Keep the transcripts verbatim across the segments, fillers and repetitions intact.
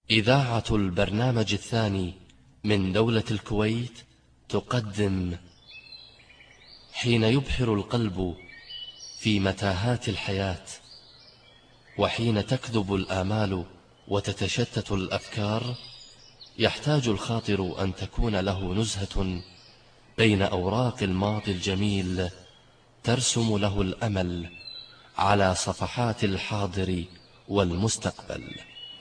إذاعة البرنامج الثاني من دولة الكويت تقدم حين يبحر القلب في متاهات الحياة، وحين تكذب الآمال وتتشتت الأفكار، يحتاج الخاطر أن تكون له نزهة بين أوراق الماضي الجميل ترسم له الأمل على صفحات الحاضر والمستقبل.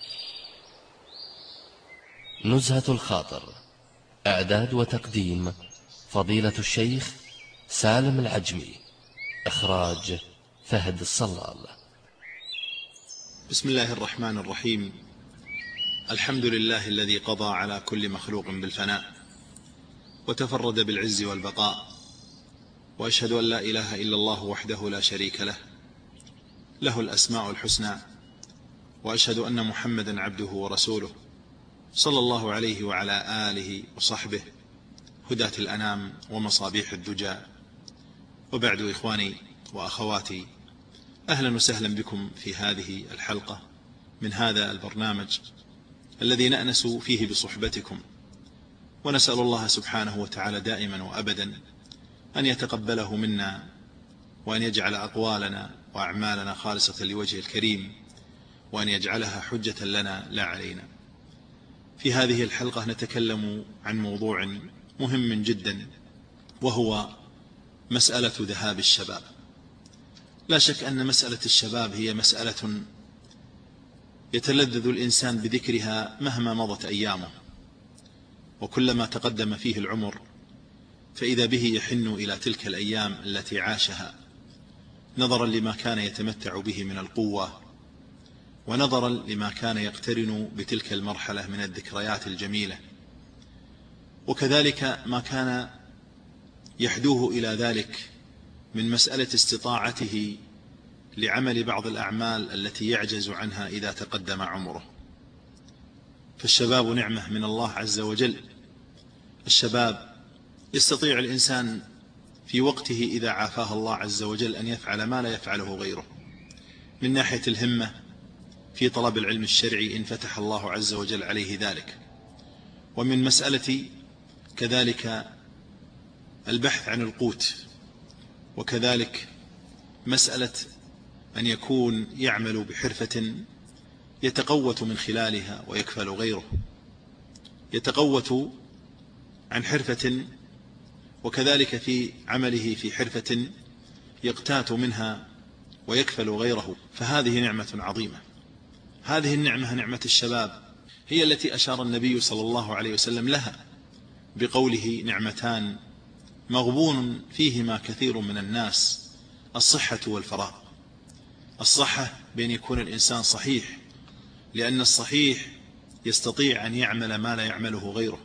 نزهة الخاطر، إعداد وتقديم فضيلة الشيخ سالم العجمي، إخراج فهد الصلال. بسم الله الرحمن الرحيم. الحمد لله الذي قضى على كل مخلوق بالفناء وتفرد بالعز والبقاء، وأشهد أن لا إله إلا الله وحده لا شريك له، له الأسماء الحسنى، وأشهد أن محمدا عبده ورسوله صلى الله عليه وعلى آله وصحبه هداة الأنام ومصابيح الدجى. وبعد، إخواني وأخواتي، أهلا وسهلا بكم في هذه الحلقة من هذا البرنامج الذي نأنس فيه بصحبتكم، ونسأل الله سبحانه وتعالى دائما وأبدا أن يتقبله منا، وأن يجعل أقوالنا وأعمالنا خالصة لوجه الكريم، وأن يجعلها حجة لنا لا علينا. في هذه الحلقة نتكلم عن موضوع مهم جدا، وهو مسألة ذهاب الشباب. لا شك أن مسألة الشباب هي مسألة يتلذذ الإنسان بذكرها مهما مضت أيامه، وكلما تقدم فيه العمر فإذا به يحن إلى تلك الأيام التي عاشها، نظرا لما كان يتمتع به من القوة، ونظرا لما كان يقترن بتلك المرحلة من الذكريات الجميلة، وكذلك ما كان يحدوه إلى ذلك من مسألة استطاعته لعمل بعض الأعمال التي يعجز عنها إذا تقدم عمره. فالشباب نعمة من الله عز وجل. الشباب يستطيع الإنسان في وقته إذا عافاه الله عز وجل أن يفعل ما لا يفعله غيره، من ناحية الهمة في طلب العلم الشرعي إن فتح الله عز وجل عليه ذلك، ومن مسألة كذلك البحث عن القوت، وكذلك مسألة أن يكون يعمل بحرفة يتقوت من خلالها ويكفل غيره، يتقوت عن حرفة، وكذلك في عمله في حرفة يقتات منها ويكفل غيره. فهذه نعمة عظيمة. هذه النعمة، نعمة الشباب، هي التي أشار النبي صلى الله عليه وسلم لها بقوله: نعمتان مغبون فيهما كثير من الناس، الصحة والفراغ. الصحة بأن يكون الإنسان صحيح، لأن الصحيح يستطيع أن يعمل ما لا يعمله غيره،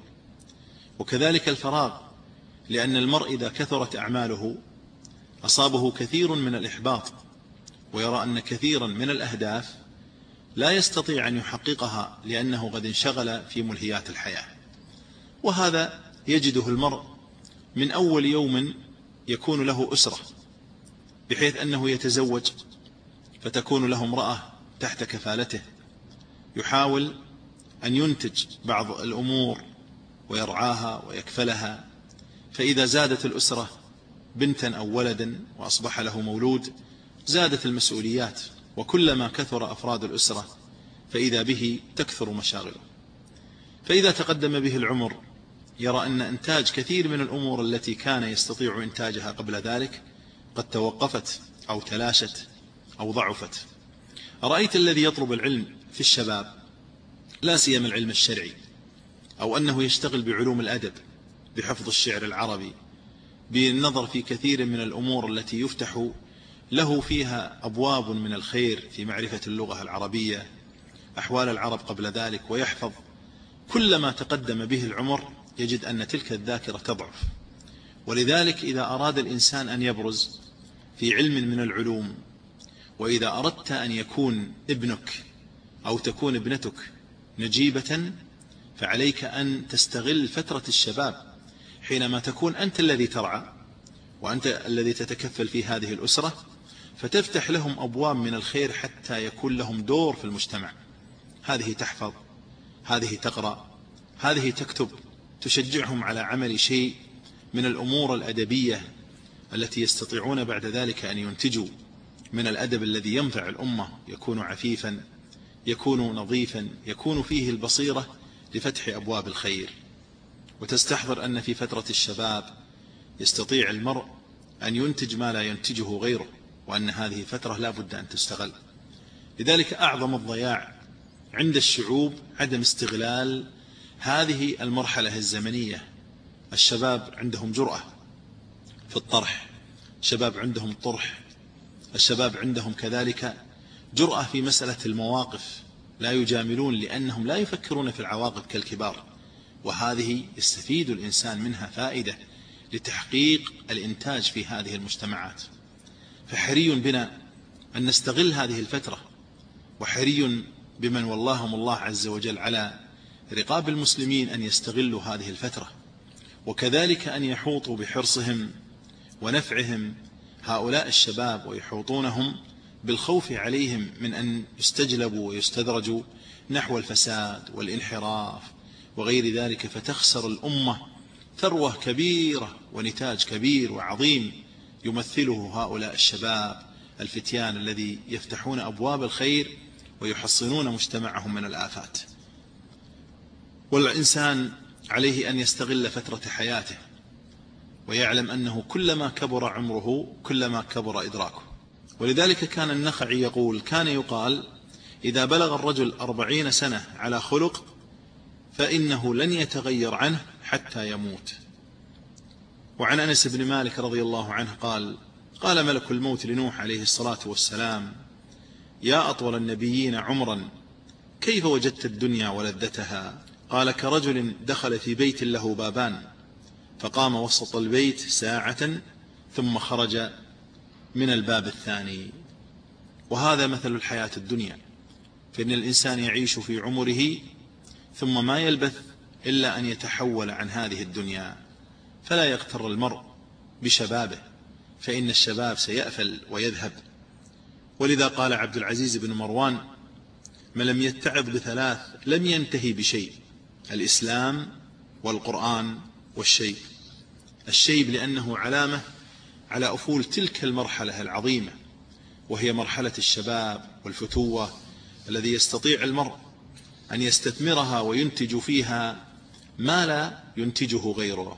وكذلك الفراغ، لأن المرء إذا كثرت أعماله أصابه كثير من الإحباط، ويرى أن كثيرا من الأهداف لا يستطيع أن يحققها لأنه قد انشغل في ملهيات الحياة. وهذا يجده المرء من أول يوم يكون له أسرة، بحيث أنه يتزوج فتكون له امرأة تحت كفالته، يحاول أن ينتج بعض الأمور ويرعاها ويكفلها، فإذا زادت الأسرة بنتا أو ولدا وأصبح له مولود زادت المسؤوليات، وكلما كثر أفراد الأسرة فإذا به تكثر مشاغله. فإذا تقدم به العمر يرى أن إنتاج كثير من الأمور التي كان يستطيع إنتاجها قبل ذلك قد توقفت أو تلاشت أو ضعفت. أرأيت الذي يطلب العلم في الشباب، لا سيما العلم الشرعي، أو أنه يشتغل بعلوم الأدب، بحفظ الشعر العربي، بالنظر في كثير من الأمور التي يفتح له فيها أبواب من الخير في معرفة اللغة العربية، أحوال العرب قبل ذلك، ويحفظ، كلما تقدم به العمر يجد أن تلك الذاكرة تضعف. ولذلك إذا أراد الإنسان أن يبرز في علم من العلوم، وإذا أردت أن يكون ابنك أو تكون ابنتك نجيبة، فعليك أن تستغل فترة الشباب، حينما تكون أنت الذي ترعى وأنت الذي تتكفل في هذه الأسرة، فتفتح لهم أبواب من الخير حتى يكون لهم دور في المجتمع. هذه تحفظ، هذه تقرأ، هذه تكتب، تشجعهم على عمل شيء من الأمور الأدبية التي يستطيعون بعد ذلك أن ينتجوا من الأدب الذي ينفع الأمة، يكون عفيفا، يكون نظيفا، يكون فيه البصيرة لفتح أبواب الخير. وتستحضر أن في فترة الشباب يستطيع المرء أن ينتج ما لا ينتجه غيره، وأن هذه فترة لا بد أن تستغل. لذلك أعظم الضياع عند الشعوب عدم استغلال هذه المرحلة الزمنية. الشباب عندهم جرأة في الطرح، الشباب عندهم طرح، الشباب عندهم كذلك جرأة في مسألة المواقف، لا يجاملون لأنهم لا يفكرون في العواقب كالكبار، وهذه يستفيد الإنسان منها فائدة لتحقيق الإنتاج في هذه المجتمعات. فحري بنا أن نستغل هذه الفترة، وحري بمن ولاهم الله عز وجل على رقاب المسلمين أن يستغلوا هذه الفترة، وكذلك أن يحوطوا بحرصهم ونفعهم هؤلاء الشباب، ويحوطونهم بالخوف عليهم من أن يستجلبوا ويستدرجوا نحو الفساد والانحراف وغير ذلك، فتخسر الأمة ثروة كبيرة ونتاج كبير وعظيم يمثله هؤلاء الشباب الفتيان الذي يفتحون أبواب الخير ويحصنون مجتمعهم من الآفات. والإنسان عليه أن يستغل فترة حياته، ويعلم أنه كلما كبر عمره كلما كبر إدراكه. ولذلك كان النخعي يقول: كان يقال إذا بلغ الرجل أربعين سنة على خلق فإنه لن يتغير عنه حتى يموت. وعن أنس بن مالك رضي الله عنه قال: قال ملك الموت لنوح عليه الصلاة والسلام: يا أطول النبيين عمرا، كيف وجدت الدنيا ولذتها؟ قال: كرجل دخل في بيت له بابان، فقام وسط البيت ساعة ثم خرج من الباب الثاني. وهذا مثل الحياة الدنيا، فإن الإنسان يعيش في عمره ثم ما يلبث إلا أن يتحول عن هذه الدنيا. فلا يغتر المرء بشبابه، فإن الشباب سيأفل ويذهب. ولذا قال عبد العزيز بن مروان: من لم يتعظ بثلاث لم ينتهي بشيء: الإسلام والقرآن والشيب. الشيب لأنه علامة على أفول تلك المرحلة العظيمة، وهي مرحلة الشباب والفتوة، الذي يستطيع المرء أن يستثمرها وينتج فيها ما لا ينتجه غيره.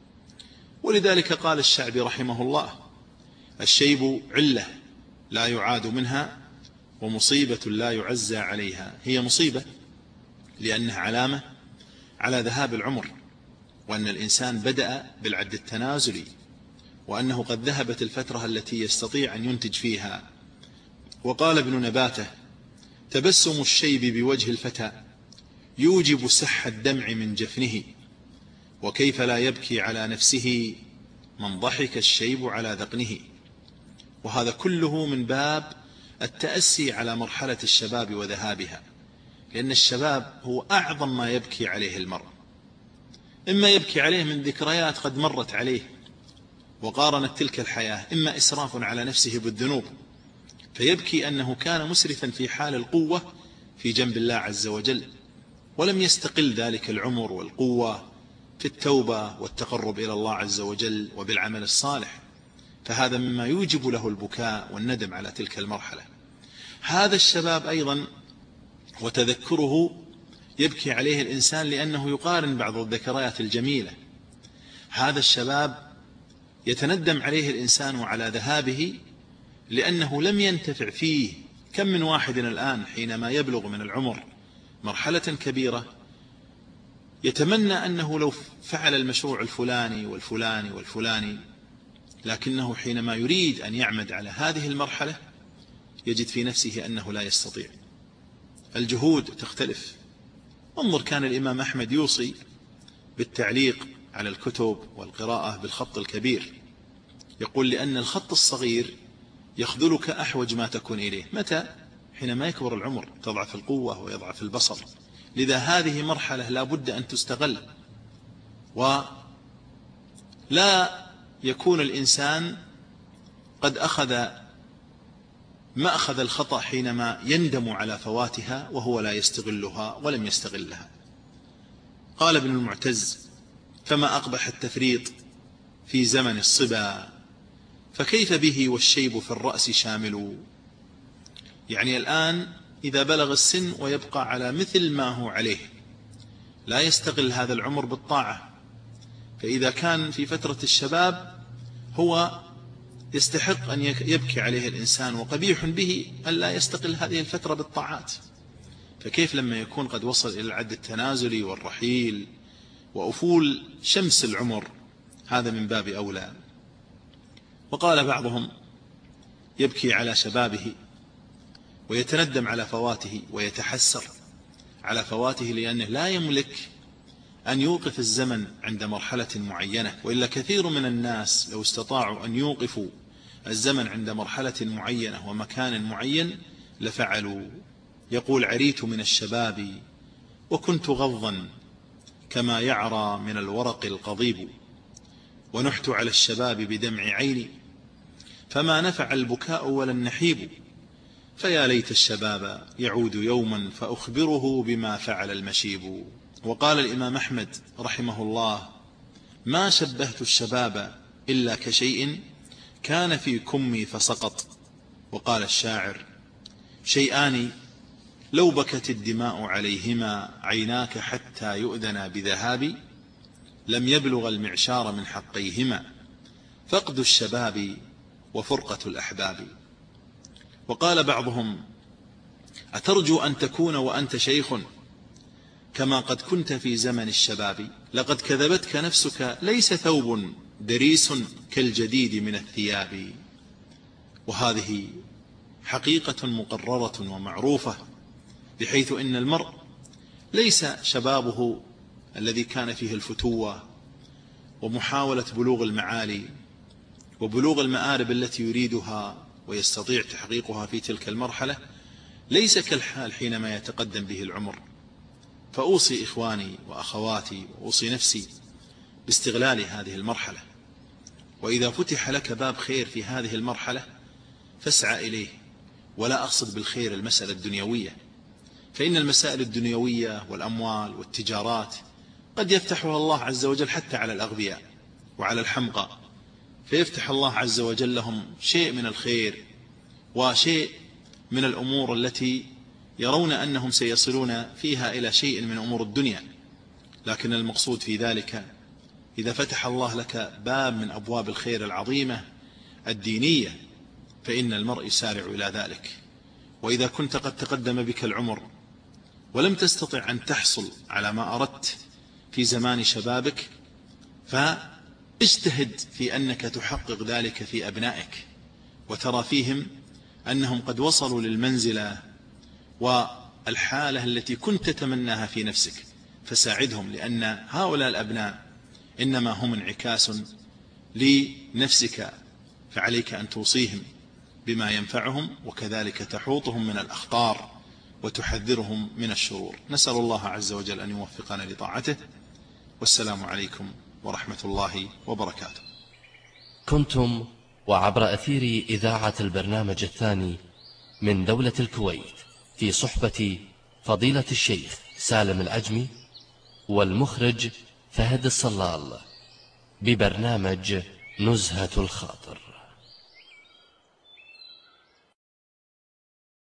ولذلك قال الشعبي رحمه الله: الشيب علة لا يعاد منها، ومصيبة لا يعزى عليها. هي مصيبة لأنها علامة على ذهاب العمر، وأن الإنسان بدأ بالعد التنازلي، وأنه قد ذهبت الفترة التي يستطيع أن ينتج فيها. وقال ابن نباته: تبسم الشيب بوجه الفتى يوجب سح الدمع من جفنه، وكيف لا يبكي على نفسه من ضحك الشيب على ذقنه. وهذا كله من باب التأسي على مرحلة الشباب وذهابها، لأن الشباب هو أعظم ما يبكي عليه المرء. إما يبكي عليه من ذكريات قد مرت عليه وقارنت تلك الحياة، إما إسراف على نفسه بالذنوب، فيبكي أنه كان مسرفا في حال القوة في جنب الله عز وجل، ولم يستقل ذلك العمر والقوة في التوبة والتقرب إلى الله عز وجل وبالعمل الصالح، فهذا مما يوجب له البكاء والندم على تلك المرحلة. هذا الشباب أيضا وتذكره يبكي عليه الإنسان لأنه يقارن بعض الذكريات الجميلة. هذا الشباب يتندم عليه الإنسان على ذهابه لأنه لم ينتفع فيه. كم من واحد الآن حينما يبلغ من العمر مرحلة كبيرة يتمنى أنه لو فعل المشروع الفلاني والفلاني والفلاني، لكنه حينما يريد أن يعمد على هذه المرحلة يجد في نفسه أنه لا يستطيع. الجهود تختلف. انظر، كان الإمام أحمد يوصي بالتعليق على الكتب والقراءة بالخط الكبير، يقول: لأن الخط الصغير يخذلك أحوج ما تكون إليه. متى؟ حينما يكبر العمر، تضعف القوة ويضعف البصر. لذا هذه مرحلة لا بد أن تستغل، ولا يكون الإنسان قد أخذ مأخذ الخطأ حينما يندم على فواتها وهو لا يستغلها ولم يستغلها. قال ابن المعتز: فما أقبح التفريط في زمن الصبا، فكيف به والشيب في الرأس شامل. يعني الآن إذا بلغ السن ويبقى على مثل ما هو عليه، لا يستغل هذا العمر بالطاعة. فإذا كان في فترة الشباب هو يستحق أن يبكي عليه الإنسان، وقبيح به أن لا يستغل هذه الفترة بالطاعات، فكيف لما يكون قد وصل إلى العد التنازلي والرحيل وأفول شمس العمر؟ هذا من باب أولى. وقال بعضهم: يبكي على شبابه ويتندم على فواته ويتحسر على فواته، لأنه لا يملك أن يوقف الزمن عند مرحلة معينة، وإلا كثير من الناس لو استطاعوا أن يوقفوا الزمن عند مرحلة معينة ومكان معين لفعلوا. يقول: عريت من الشباب وكنت غضا كما يعرى من الورق القضيب، ونحت على الشباب بدمع عيني فما نفع البكاء ولا النحيب، فيا ليت الشباب يعود يوما فأخبره بما فعل المشيب. وقال الإمام أحمد رحمه الله: ما شبهت الشباب إلا كشيء كان في كمي فسقط. وقال الشاعر: شيئان لو بكت الدماء عليهما عيناك حتى يؤذنا بذهاب، لم يبلغ المعشار من حقيهما فقد الشباب وفرقة الأحباب. وقال بعضهم: أترجو أن تكون وأنت شيخ كما قد كنت في زمن الشباب، لقد كذبتك نفسك ليس ثوب دريس كالجديد من الثياب. وهذه حقيقة مقررة ومعروفة، بحيث إن المرء ليس شبابه الذي كان فيه الفتوة ومحاولة بلوغ المعالي وبلوغ المآرب التي يريدها ويستطيع تحقيقها في تلك المرحلة، ليس كالحال حينما يتقدم به العمر. فأوصي إخواني وأخواتي وأوصي نفسي باستغلال هذه المرحلة، وإذا فتح لك باب خير في هذه المرحلة فاسعى إليه، ولا أقصد بالخير المسألة الدنيوية، فإن المسائل الدنيوية والأموال والتجارات قد يفتحها الله عز وجل حتى على الأغبياء وعلى الحمقى، فيفتح الله عز وجل لهم شيء من الخير وشيء من الأمور التي يرون أنهم سيصلون فيها إلى شيء من أمور الدنيا. لكن المقصود في ذلك إذا فتح الله لك باب من أبواب الخير العظيمة الدينية فإن المرء يسارع إلى ذلك. وإذا كنت قد تقدم بك العمر ولم تستطع أن تحصل على ما أردت في زمان شبابك، فاجتهد في أنك تحقق ذلك في أبنائك، وترى فيهم أنهم قد وصلوا للمنزلة والحالة التي كنت تتمناها في نفسك، فساعدهم، لأن هؤلاء الأبناء إنما هم انعكاس لنفسك، فعليك أن توصيهم بما ينفعهم، وكذلك تحوطهم من الأخطار وتحذرهم من الشرور. نسأل الله عز وجل أن يوفقنا لطاعته، والسلام عليكم ورحمة الله وبركاته. كنتم وعبر أثير إذاعة البرنامج الثاني من دولة الكويت في صحبة فضيلة الشيخ سالم العجمي والمخرج فهد الصلال ببرنامج نزهة الخاطر.